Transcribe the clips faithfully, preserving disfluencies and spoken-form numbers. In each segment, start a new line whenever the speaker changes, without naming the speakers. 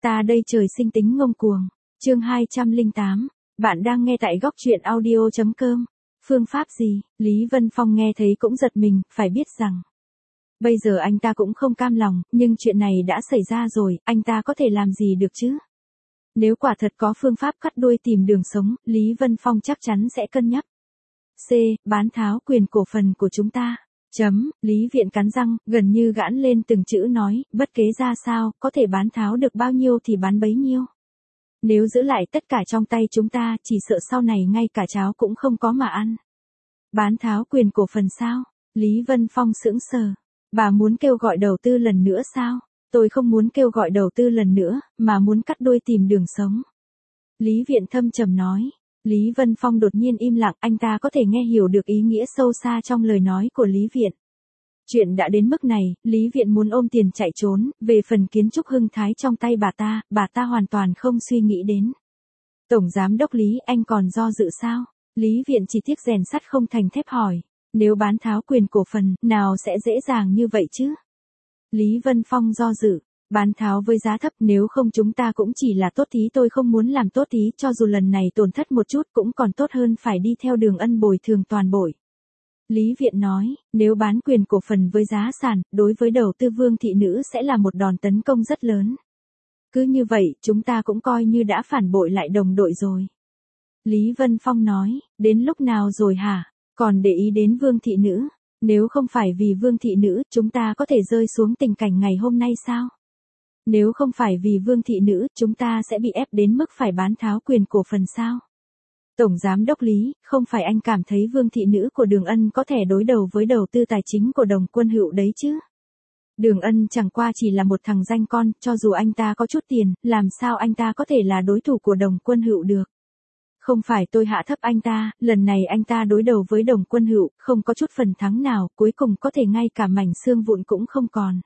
Ta đây trời sinh tính ngông cuồng. Chương hai trăm lẻ tám. Bạn đang nghe tại góc truyện audio chấm com. Phương pháp gì? Lý Vân Phong nghe thấy cũng giật mình, phải biết rằng bây giờ anh ta cũng không cam lòng, nhưng chuyện này đã xảy ra rồi, anh ta có thể làm gì được chứ? Nếu quả thật có phương pháp cắt đuôi tìm đường sống, Lý Vân Phong chắc chắn sẽ cân nhắc. C. Bán tháo quyền cổ phần của chúng ta. Chấm, Lý Viện cắn răng, gần như gãn lên từng chữ nói, bất kế ra sao, có thể bán tháo được bao nhiêu thì bán bấy nhiêu. Nếu giữ lại tất cả trong tay chúng ta, chỉ sợ sau này ngay cả cháo cũng không có mà ăn. Bán tháo quyền cổ phần sao? Lý Vân Phong sững sờ. Bà muốn kêu gọi đầu tư lần nữa sao? Tôi không muốn kêu gọi đầu tư lần nữa, mà muốn cắt đuôi tìm đường sống. Lý Viện thâm trầm nói. Lý Vân Phong đột nhiên im lặng, anh ta có thể nghe hiểu được ý nghĩa sâu xa trong lời nói của Lý Viện. Chuyện đã đến mức này, Lý Viện muốn ôm tiền chạy trốn, về phần kiến trúc Hưng Thái trong tay bà ta, bà ta hoàn toàn không suy nghĩ đến. Tổng Giám đốc Lý, anh còn do dự sao? Lý Viện chỉ tiếc rèn sắt không thành thép hỏi. Nếu bán tháo quyền cổ phần, nào sẽ dễ dàng như vậy chứ? Lý Vân Phong do dự. Bán tháo với giá thấp, nếu không chúng ta cũng chỉ là tốt tí, tôi không muốn làm tốt tí, cho dù lần này tổn thất một chút cũng còn tốt hơn phải đi theo đường ân bồi thường toàn bội. Lý Viện nói, nếu bán quyền cổ phần với giá sàn, đối với đầu tư Vương thị nữ sẽ là một đòn tấn công rất lớn. Cứ như vậy, chúng ta cũng coi như đã phản bội lại đồng đội rồi. Lý Vân Phong nói, đến lúc nào rồi hả? Còn để ý đến Vương thị nữ? Nếu không phải vì Vương thị nữ, chúng ta có thể rơi xuống tình cảnh ngày hôm nay sao? Nếu không phải vì Vương thị nữ, chúng ta sẽ bị ép đến mức phải bán tháo quyền cổ phần sao? Tổng Giám đốc Lý, không phải anh cảm thấy Vương thị nữ của Đường Ân có thể đối đầu với đầu tư tài chính của Đồng Quân Hựu đấy chứ? Đường Ân chẳng qua chỉ là một thằng danh con, cho dù anh ta có chút tiền, làm sao anh ta có thể là đối thủ của Đồng Quân Hựu được? Không phải tôi hạ thấp anh ta, lần này anh ta đối đầu với Đồng Quân Hựu, không có chút phần thắng nào, cuối cùng có thể ngay cả mảnh xương vụn cũng không còn.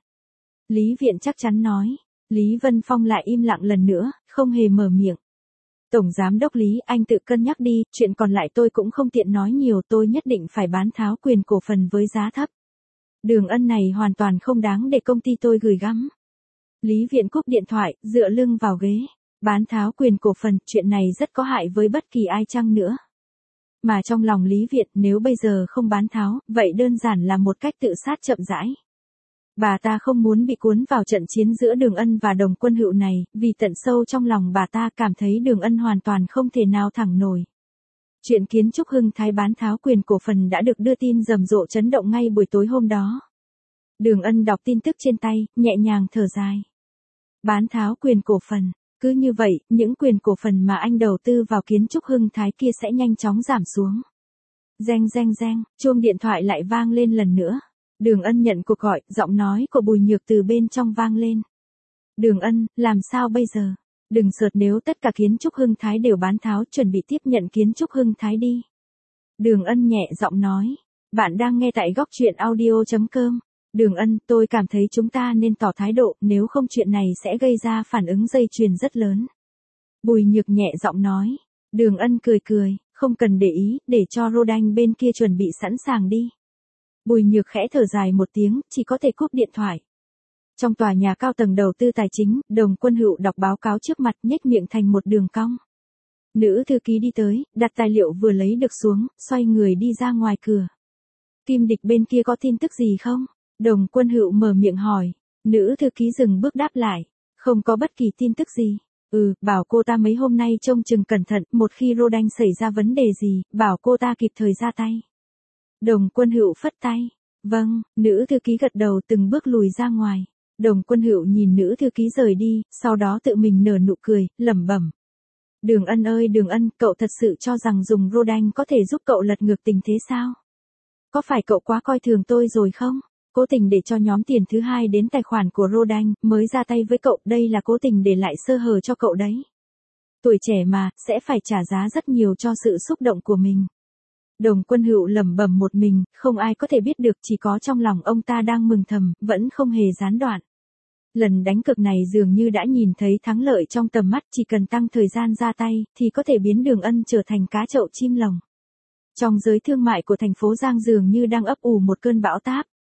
Lý Viện chắc chắn nói. Lý Vân Phong lại im lặng lần nữa, không hề mở miệng. Tổng Giám đốc Lý, anh tự cân nhắc đi, chuyện còn lại tôi cũng không tiện nói nhiều, tôi nhất định phải bán tháo quyền cổ phần với giá thấp. Đường Ân này hoàn toàn không đáng để công ty tôi gửi gắm. Lý Viện cúp điện thoại, dựa lưng vào ghế. Bán tháo quyền cổ phần, chuyện này rất có hại với bất kỳ ai chăng nữa. Mà trong lòng Lý Viện, nếu bây giờ không bán tháo, vậy đơn giản là một cách tự sát chậm rãi. Bà ta không muốn bị cuốn vào trận chiến giữa Đường Ân và Đồng Quân Hựu này, vì tận sâu trong lòng bà ta cảm thấy Đường Ân hoàn toàn không thể nào thẳng nổi. Chuyện kiến trúc Hưng Thái bán tháo quyền cổ phần đã được đưa tin rầm rộ chấn động ngay buổi tối hôm đó. Đường Ân đọc tin tức trên tay, nhẹ nhàng thở dài. Bán tháo quyền cổ phần, cứ như vậy, những quyền cổ phần mà anh đầu tư vào kiến trúc Hưng Thái kia sẽ nhanh chóng giảm xuống. Reng reng reng, chuông điện thoại lại vang lên lần nữa. Đường Ân nhận cuộc gọi, giọng nói của Bùi Nhược từ bên trong vang lên. Đường Ân, làm sao bây giờ? Đừng sợt, nếu tất cả kiến trúc Hưng Thái đều bán tháo, chuẩn bị tiếp nhận kiến trúc Hưng Thái đi. Đường Ân nhẹ giọng nói. Bạn đang nghe tại góc truyện audio chấm com. Đường Ân, tôi cảm thấy chúng ta nên tỏ thái độ, nếu không chuyện này sẽ gây ra phản ứng dây chuyền rất lớn. Bùi Nhược nhẹ giọng nói. Đường Ân cười cười, không cần để ý, để cho Rodan bên kia chuẩn bị sẵn sàng đi. Bùi Nhược khẽ thở dài một tiếng, chỉ có thể cúp điện thoại. Trong tòa nhà cao tầng đầu tư tài chính, Đồng Quân Hựu đọc báo cáo trước mặt, nhếch miệng thành một đường cong. Nữ thư ký đi tới, đặt tài liệu vừa lấy được xuống, xoay người đi ra ngoài cửa. Kim Địch bên kia có tin tức gì không? Đồng Quân Hựu mở miệng hỏi. Nữ thư ký dừng bước đáp lại. Không có bất kỳ tin tức gì. Ừ, bảo cô ta mấy hôm nay trông chừng cẩn thận, một khi Rodan xảy ra vấn đề gì, bảo cô ta kịp thời ra tay. Đồng Quân Hựu phất tay. Vâng, nữ thư ký gật đầu từng bước lùi ra ngoài. Đồng Quân Hựu nhìn nữ thư ký rời đi, sau đó tự mình nở nụ cười, lẩm bẩm. Đường Ân ơi Đường Ân, cậu thật sự cho rằng dùng Rodan có thể giúp cậu lật ngược tình thế sao? Có phải cậu quá coi thường tôi rồi không? Cố tình để cho nhóm tiền thứ hai đến tài khoản của Rodan, mới ra tay với cậu, đây là cố tình để lại sơ hở cho cậu đấy. Tuổi trẻ mà, sẽ phải trả giá rất nhiều cho sự xúc động của mình. Đồng Quân Hựu lẩm bẩm một mình, không ai có thể biết được, chỉ có trong lòng ông ta đang mừng thầm, vẫn không hề gián đoạn. Lần đánh cược này dường như đã nhìn thấy thắng lợi trong tầm mắt, chỉ cần tăng thời gian ra tay, thì có thể biến Đường Ân trở thành cá chậu chim lồng. Trong giới thương mại của thành phố Giang dường như đang ấp ủ một cơn bão táp.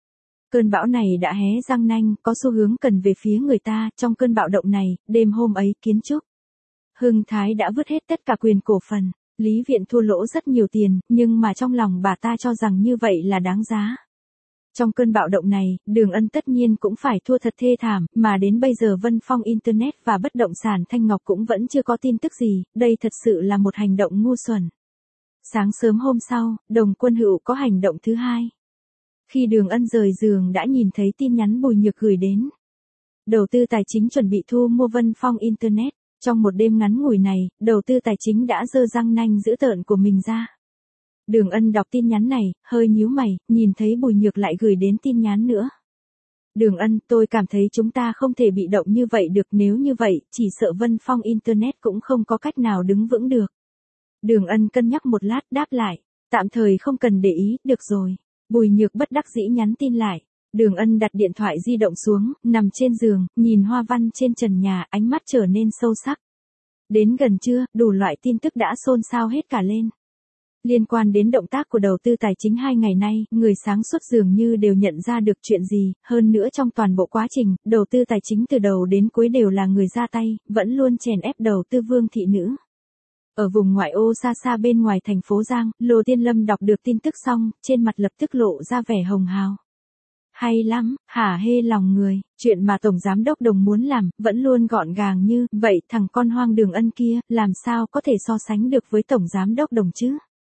Cơn bão này đã hé răng nanh, có xu hướng cần về phía người ta. Trong cơn bạo động này, đêm hôm ấy kiến trúc Hưng Thái đã vứt hết tất cả quyền cổ phần. Lý Viện thua lỗ rất nhiều tiền, nhưng mà trong lòng bà ta cho rằng như vậy là đáng giá. Trong cơn bạo động này, Đường Ân tất nhiên cũng phải thua thật thê thảm, mà đến bây giờ Vân Phong Internet và bất động sản Thanh Ngọc cũng vẫn chưa có tin tức gì, đây thật sự là một hành động ngu xuẩn. Sáng sớm hôm sau, Đồng Quân Hữu có hành động thứ hai. Khi Đường Ân rời giường đã nhìn thấy tin nhắn Bùi Nhược gửi đến. Đầu tư tài chính chuẩn bị thu mua Vân Phong Internet. Trong một đêm ngắn ngủi này, đầu tư tài chính đã giơ răng nanh dữ tợn của mình ra. Đường Ân đọc tin nhắn này, hơi nhíu mày, nhìn thấy Bùi Nhược lại gửi đến tin nhắn nữa. Đường Ân, tôi cảm thấy chúng ta không thể bị động như vậy được, nếu như vậy, chỉ sợ Vân Phong Internet cũng không có cách nào đứng vững được. Đường Ân cân nhắc một lát đáp lại, tạm thời không cần để ý, được rồi. Bùi Nhược bất đắc dĩ nhắn tin lại. Đường Ân đặt điện thoại di động xuống, nằm trên giường, nhìn hoa văn trên trần nhà, ánh mắt trở nên sâu sắc. Đến gần trưa, đủ loại tin tức đã xôn xao hết cả lên. Liên quan đến động tác của đầu tư tài chính hai ngày nay, người sáng suốt dường như đều nhận ra được chuyện gì, hơn nữa trong toàn bộ quá trình, đầu tư tài chính từ đầu đến cuối đều là người ra tay, vẫn luôn chèn ép đầu tư Vương thị nữ. Ở vùng ngoại ô xa xa bên ngoài thành phố Giang, Lô Tiên Lâm đọc được tin tức xong, trên mặt lập tức lộ ra vẻ hồng hào. Hay lắm, hả hê lòng người, chuyện mà Tổng Giám Đốc Đồng muốn làm, vẫn luôn gọn gàng như, vậy thằng con hoang Đường Ân kia, làm sao có thể so sánh được với Tổng Giám Đốc Đồng chứ?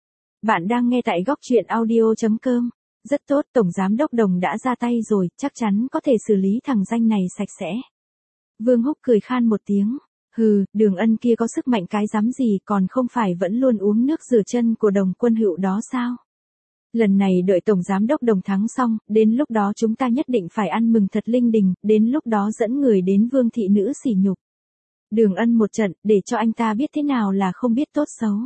Bạn đang nghe tại góc truyện audio chấm com. Rất tốt, Tổng Giám Đốc Đồng đã ra tay rồi, chắc chắn có thể xử lý thằng danh này sạch sẽ. Vương Húc cười khan một tiếng. Hừ, Đường Ân kia có sức mạnh cái dám gì, còn không phải vẫn luôn uống nước rửa chân của Đồng Quân Hữu đó sao? Lần này đợi Tổng Giám Đốc Đồng thắng xong, đến lúc đó chúng ta nhất định phải ăn mừng thật linh đình, đến lúc đó dẫn người đến Vương thị nữ sỉ nhục. Đường Ân một trận, để cho anh ta biết thế nào là không biết tốt xấu.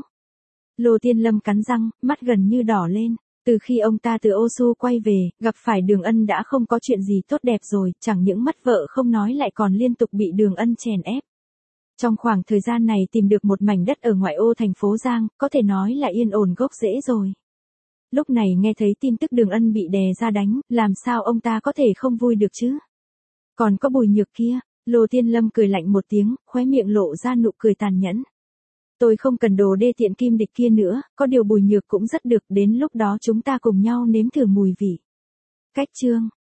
Lô Tiên Lâm cắn răng, mắt gần như đỏ lên. Từ khi ông ta từ Ô Su quay về, gặp phải Đường Ân đã không có chuyện gì tốt đẹp rồi, chẳng những mất vợ không nói lại còn liên tục bị Đường Ân chèn ép. Trong khoảng thời gian này tìm được một mảnh đất ở ngoại ô thành phố Giang, có thể nói là yên ổn gốc rễ rồi. Lúc này nghe thấy tin tức Đường Ân bị đè ra đánh, làm sao ông ta có thể không vui được chứ? Còn có Bùi Nhược kia, Lô Tiên Lâm cười lạnh một tiếng, khóe miệng lộ ra nụ cười tàn nhẫn. Tôi không cần đồ đê tiện kim địch kia nữa, có điều Bùi Nhược cũng rất được, đến lúc đó chúng ta cùng nhau nếm thử mùi vị. Cách chương